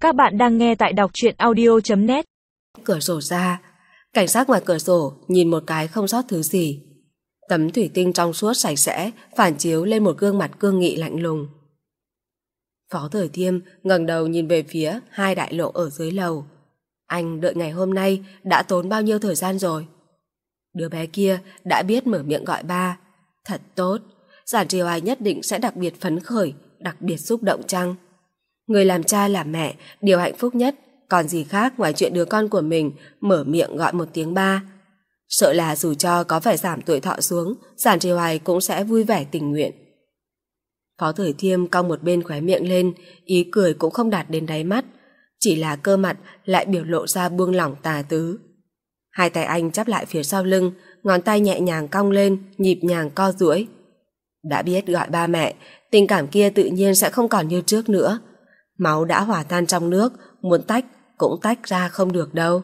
Các bạn đang nghe tại đọc truyện audio.net. Cửa sổ ra, cảnh sát ngoài cửa sổ nhìn một cái không sót thứ gì. Tấm thủy tinh trong suốt sạch sẽ phản chiếu lên một gương mặt cương nghị lạnh lùng. Phó Thời Thiêm ngẩng đầu nhìn về phía hai đại lộ ở dưới lầu. Anh đợi ngày hôm nay đã tốn bao nhiêu thời gian rồi? Đứa bé kia đã biết mở miệng gọi ba. Thật tốt, Giản Trì Hoài nhất định sẽ đặc biệt phấn khởi, đặc biệt xúc động chăng? Người làm cha làm mẹ, điều hạnh phúc nhất còn gì khác ngoài chuyện đứa con của mình mở miệng gọi một tiếng ba. Sợ là dù cho có phải giảm tuổi thọ xuống, Giản Trì Hoài cũng sẽ vui vẻ tình nguyện. Phó Thời Thiêm cong một bên khóe miệng lên, ý cười cũng không đạt đến đáy mắt, chỉ là cơ mặt lại biểu lộ ra buông lỏng tà tứ. Hai tay anh chắp lại phía sau lưng, ngón tay nhẹ nhàng cong lên, nhịp nhàng co duỗi. Đã biết gọi ba mẹ, tình cảm kia tự nhiên sẽ không còn như trước nữa. Máu đã hòa tan trong nước, muốn tách cũng tách ra không được đâu.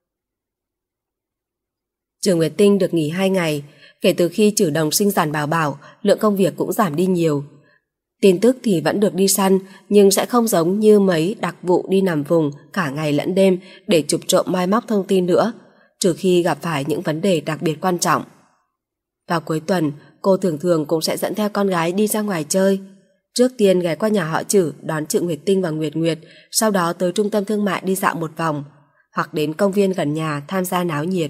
Trường Nguyệt Tinh được nghỉ 2 ngày, kể từ khi Trử Đồng sinh Giản Bảo Bảo, lượng công việc cũng giảm đi nhiều. Tin tức thì vẫn được đi săn, nhưng sẽ không giống như mấy đặc vụ đi nằm vùng cả ngày lẫn đêm để chụp trộm moi móc thông tin nữa, trừ khi gặp phải những vấn đề đặc biệt quan trọng. Vào cuối tuần, cô thường thường cũng sẽ dẫn theo con gái đi ra ngoài chơi. Trước tiên ghé qua nhà họ Trử đón Trự Nguyệt Tinh và Nguyệt Nguyệt, sau đó tới trung tâm thương mại đi dạo một vòng, hoặc đến công viên gần nhà tham gia náo nhiệt.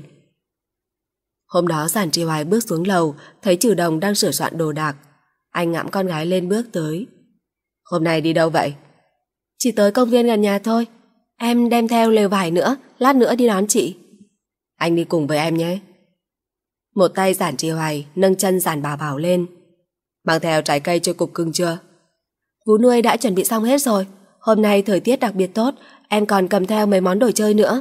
Hôm đó Giản Trì Hoài bước xuống lầu, thấy Trử Đồng đang sửa soạn đồ đạc. Anh ngắm con gái lên bước tới. Hôm nay đi đâu vậy? Chỉ tới công viên gần nhà thôi. Em đem theo lều vải nữa, lát nữa đi đón chị. Anh đi cùng với em nhé. Một tay Giản Trì Hoài nâng chân Giản Bảo Bảo lên. Mang theo trái cây cho cục cưng chưa? Vú nuôi đã chuẩn bị xong hết rồi. Hôm nay thời tiết đặc biệt tốt, em còn cầm theo mấy món đồ chơi nữa.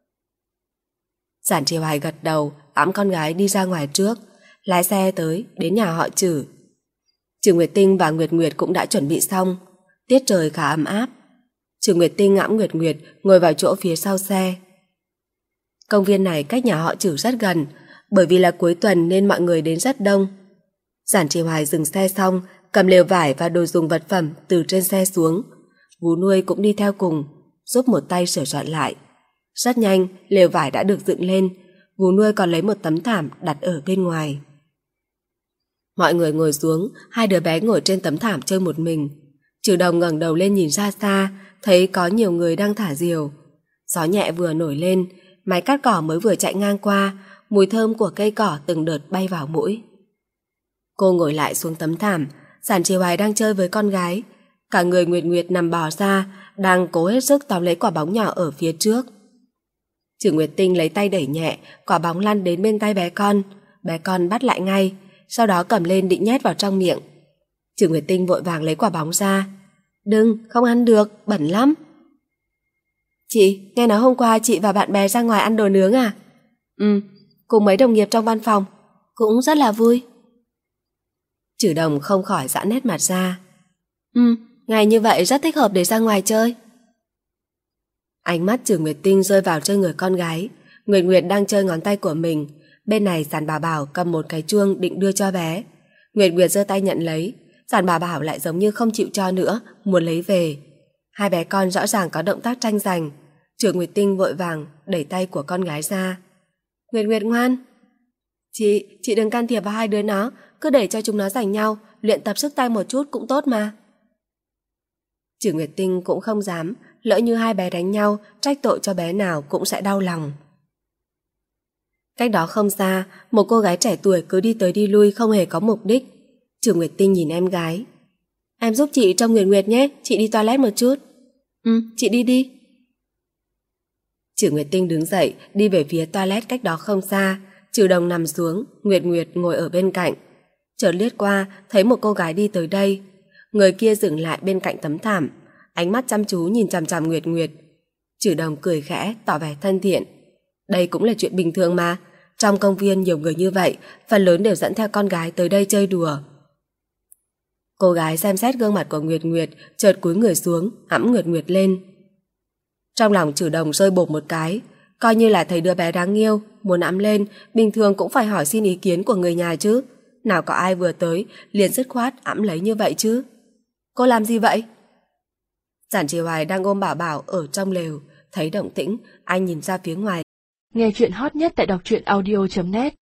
Giản Trì Hoài gật đầu, ẵm con gái đi ra ngoài trước, lái xe tới đến nhà họ Trử. Trử Nguyệt Tinh và Nguyệt Nguyệt cũng đã chuẩn bị xong. Tiết trời khá ấm áp. Trử Nguyệt Tinh ẵm Nguyệt Nguyệt ngồi vào chỗ phía sau xe. Công viên này cách nhà họ Trử rất gần, bởi vì là cuối tuần nên mọi người đến rất đông. Giản Trì Hoài dừng xe xong, cầm lều vải và đồ dùng vật phẩm từ trên xe xuống. Vú nuôi cũng đi theo cùng, giúp một tay sửa soạn lại. Rất nhanh, lều vải đã được dựng lên. Vú nuôi còn lấy một tấm thảm đặt ở bên ngoài. Mọi người ngồi xuống, hai đứa bé ngồi trên tấm thảm chơi một mình. Trử Đồng ngẩng đầu lên nhìn ra xa, thấy có nhiều người đang thả diều. Gió nhẹ vừa nổi lên, máy cắt cỏ mới vừa chạy ngang qua, mùi thơm của cây cỏ từng đợt bay vào mũi. Cô ngồi lại xuống tấm thảm, Giản Trì Hoài đang chơi với con gái. Cả người Nguyệt Nguyệt nằm bò ra, đang cố hết sức tóm lấy quả bóng nhỏ ở phía trước. Trử Nguyệt Tinh lấy tay đẩy nhẹ, quả bóng lăn đến bên tay bé con bắt lại ngay, sau đó cầm lên định nhét vào trong miệng. Trử Nguyệt Tinh vội vàng lấy quả bóng ra. Đừng, không ăn được, bẩn lắm. Chị, nghe nói hôm qua chị và bạn bè ra ngoài ăn đồ nướng à? Cùng mấy đồng nghiệp trong văn phòng, cũng rất là vui. Trử Đồng không khỏi giãn nét mặt ra. Ngày như vậy rất thích hợp để ra ngoài chơi. Ánh mắt Trử Nguyệt Tinh rơi vào trên người con gái. Nguyệt Nguyệt đang chơi ngón tay của mình. Bên này Giản Bảo Bảo cầm một cái chuông định đưa cho bé. Nguyệt Nguyệt giơ tay nhận lấy. Giản Bảo Bảo lại giống như không chịu cho nữa, muốn lấy về. Hai bé con rõ ràng có động tác tranh giành. Trử Nguyệt Tinh vội vàng đẩy tay của con gái ra. Nguyệt Nguyệt ngoan. Chị đừng can thiệp vào hai đứa nó, cứ để cho chúng nó giành nhau, luyện tập sức tay một chút cũng tốt mà. Trử Nguyệt Tinh cũng không dám, lỡ như hai bé đánh nhau, trách tội cho bé nào cũng sẽ đau lòng. Cách đó không xa, một cô gái trẻ tuổi cứ đi tới đi lui không hề có mục đích. Trử Nguyệt Tinh nhìn em gái. Em giúp chị trông Nguyệt Nguyệt nhé, chị đi toilet một chút. Chị đi. Trử Nguyệt Tinh đứng dậy, đi về phía toilet cách đó không xa. Trử Đồng nằm xuống, Nguyệt Nguyệt ngồi ở bên cạnh. Chợt liếc qua, thấy một cô gái đi tới đây. Người kia dừng lại bên cạnh tấm thảm, ánh mắt chăm chú nhìn chằm chằm Nguyệt Nguyệt. Trử Đồng cười khẽ, tỏ vẻ thân thiện. Đây cũng là chuyện bình thường mà. Trong công viên nhiều người như vậy, phần lớn đều dẫn theo con gái tới đây chơi đùa. Cô gái xem xét gương mặt của Nguyệt Nguyệt, chợt cúi người xuống, ẵm Nguyệt Nguyệt lên. Trong lòng Trử Đồng rơi bột một cái, coi như là thấy đứa bé đáng yêu, muốn ẵm lên, bình thường cũng phải hỏi xin ý kiến của người nhà chứ. Nào có ai vừa tới liền dứt khoát ẵm lấy như vậy chứ. Cô làm gì vậy? Giản Trì Hoài đang ôm Bảo Bảo ở trong lều, thấy động tĩnh, anh nhìn ra phía ngoài. Nghe chuyện hot nhất tại đọc truyện audio.net